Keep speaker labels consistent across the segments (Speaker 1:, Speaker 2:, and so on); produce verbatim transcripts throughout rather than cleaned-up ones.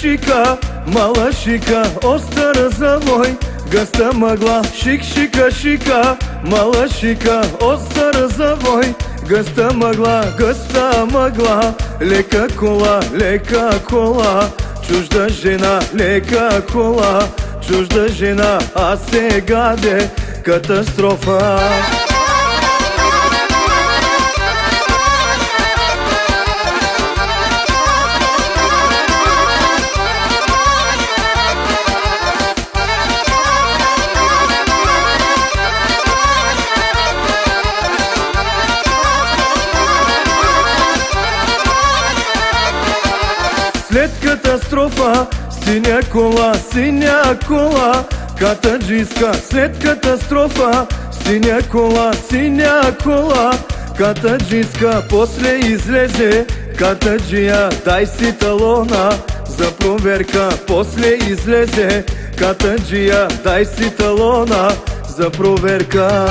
Speaker 1: шика, мала шика, остър завой, гъста мъгла, шик, шика, шика, мала шика, остър завой, гъста мъгла, гъста мъгла, лека кола, лека кола, чужда жена, лека кола, чужда жена, а сега де катастрофа. След катастрофа, синя кола, синя кола, катаджийска. След катастрофа, синя кола, синя кола, катаджийска. После излезе катаджия, дай си талона за проверка. После излезе катаджия, дай си талона за проверка.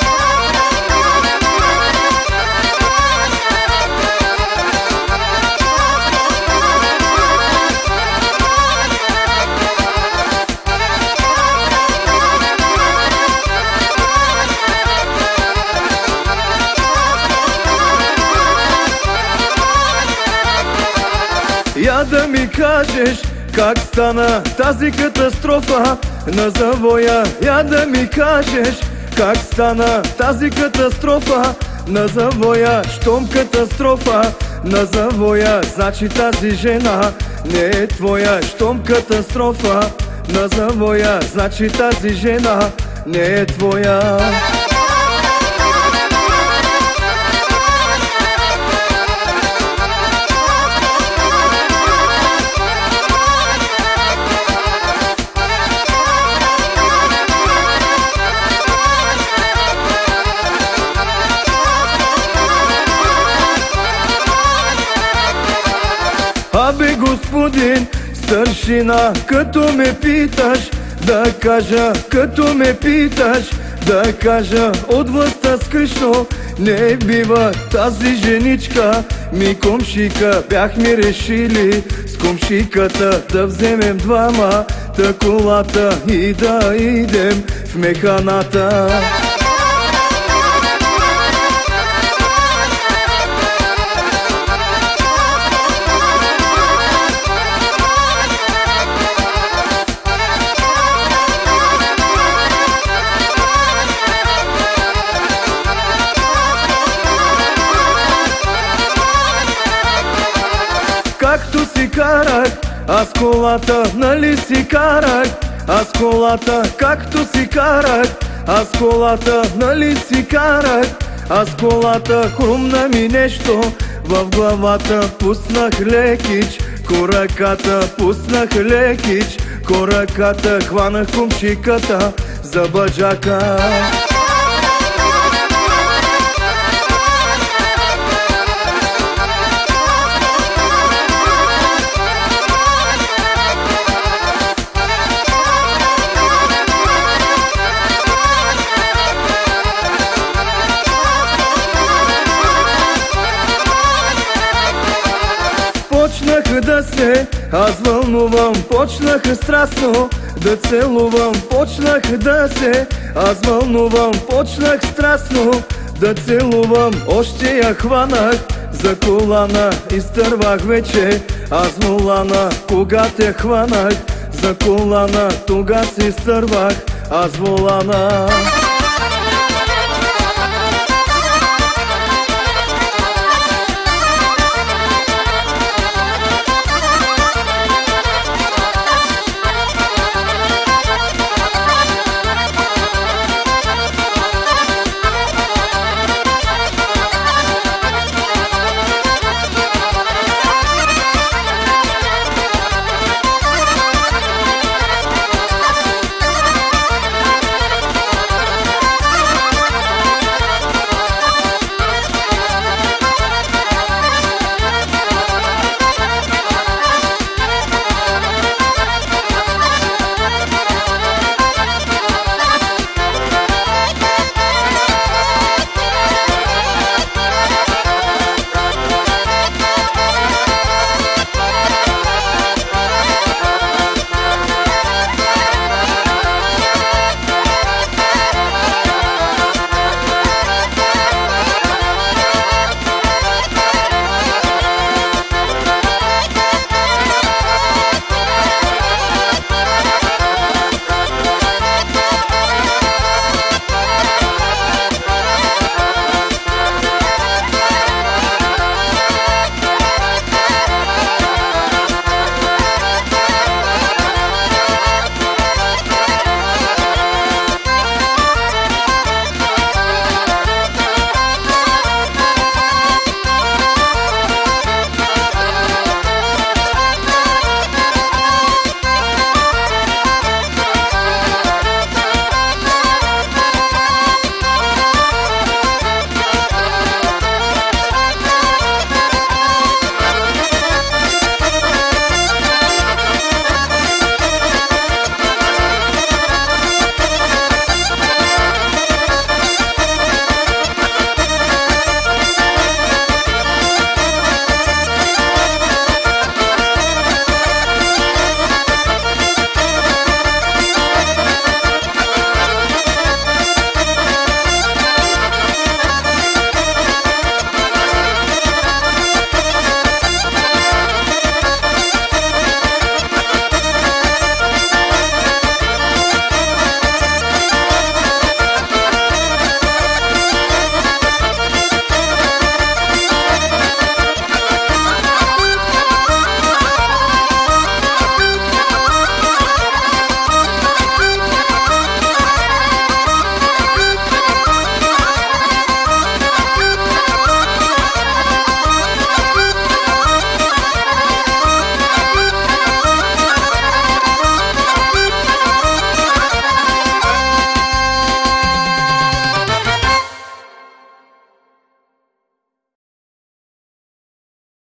Speaker 1: Я да ми кажеш как стана тази катастрофа на завоя. Я да ми кажеш как стана тази катастрофа на завоя. Щом катастрофа на завоя, значи тази жена не е твоя. Щом катастрофа на завоя, значи тази жена не е твоя. Абе господин старшина, като ме питаш да кажа, като ме питаш да кажа, от властта скришно не бива тази женичка. Ми комшика бяхме решили с комшиката да вземем двама та колата и да идем в механата. Както си карах, аз колата, нали си карах, аз колата, както си карах, аз колата, нали си карах, аз колата, хрумна ми нещо в главата, пуснах лекич, кораката, пуснах лекич, кораката, хванах кумшиката за баджака. Почнах да се, аз вълнувам, почнах страстно да целувам. Почнах да се, аз вълнувам, почнах страстно да целувам. Още я хванах за колана, изтървах вече аз волана. Когато я хванах за колана, тога си изтървах аз волана.